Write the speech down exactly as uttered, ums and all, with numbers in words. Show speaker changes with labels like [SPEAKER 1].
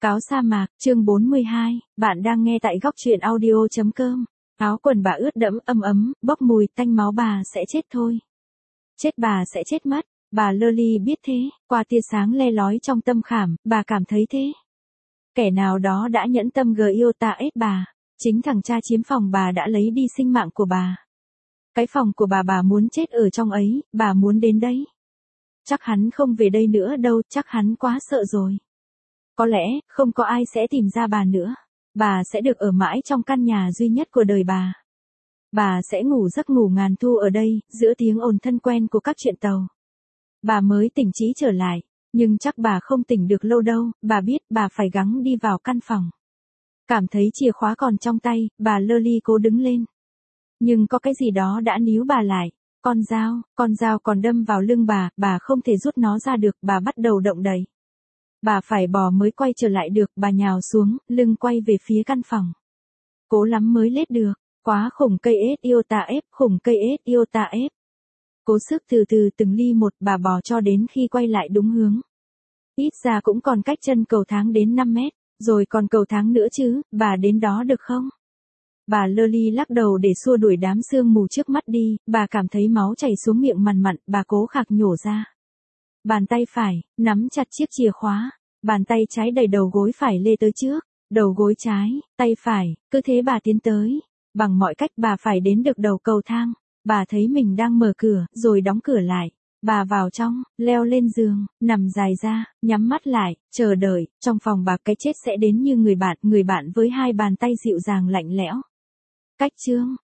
[SPEAKER 1] Cáo sa mạc, chương bốn mươi hai, bạn đang nghe tại góc truyện audio chấm com. Áo quần bà ướt đẫm ấm ấm, bốc mùi tanh máu bà sẽ chết thôi. Chết bà sẽ chết mất, bà Lily biết thế, qua tia sáng le lói trong tâm khảm, bà cảm thấy thế. Kẻ nào đó đã nhẫn tâm gờ yêu ta ép bà, chính thằng cha chiếm phòng bà đã lấy đi sinh mạng của bà. Cái phòng của bà bà muốn chết ở trong ấy, bà muốn đến đấy. Chắc hắn không về đây nữa đâu, chắc hắn quá sợ rồi. Có lẽ, không có ai sẽ tìm ra bà nữa. Bà sẽ được ở mãi trong căn nhà duy nhất của đời bà. Bà sẽ ngủ giấc ngủ ngàn thu ở đây, giữa tiếng ồn thân quen của các chuyện tàu. Bà mới tỉnh trí trở lại, nhưng chắc bà không tỉnh được lâu đâu, bà biết bà phải gắng đi vào căn phòng. Cảm thấy chìa khóa còn trong tay, bà Lily cố đứng lên. Nhưng có cái gì đó đã níu bà lại. Con dao, con dao còn đâm vào lưng bà, bà không thể rút nó ra được, bà bắt đầu động đậy. Bà phải bò mới quay trở lại được, bà nhào xuống, lưng quay về phía căn phòng. Cố lắm mới lết được, quá khủng cây ết yêu ta ép, khủng cây ết yêu ta ép. Cố sức từ từ từng ly một, bà bò cho đến khi quay lại đúng hướng. Ít ra cũng còn cách chân cầu thang đến năm mét, rồi còn cầu thang nữa chứ, bà đến đó được không? Bà Lily lắc đầu để xua đuổi đám sương mù trước mắt đi, bà cảm thấy máu chảy xuống miệng mằn mặn, bà cố khạc nhổ ra. Bàn tay phải, nắm chặt chiếc chìa khóa, bàn tay trái đẩy đầu gối phải lê tới trước, đầu gối trái, tay phải, cứ thế bà tiến tới. Bằng mọi cách bà phải đến được đầu cầu thang, bà thấy mình đang mở cửa, rồi đóng cửa lại. Bà vào trong, leo lên giường, nằm dài ra, nhắm mắt lại, chờ đợi, trong phòng bà cái chết sẽ đến như người bạn, người bạn với hai bàn tay dịu dàng lạnh lẽo. Cách chương,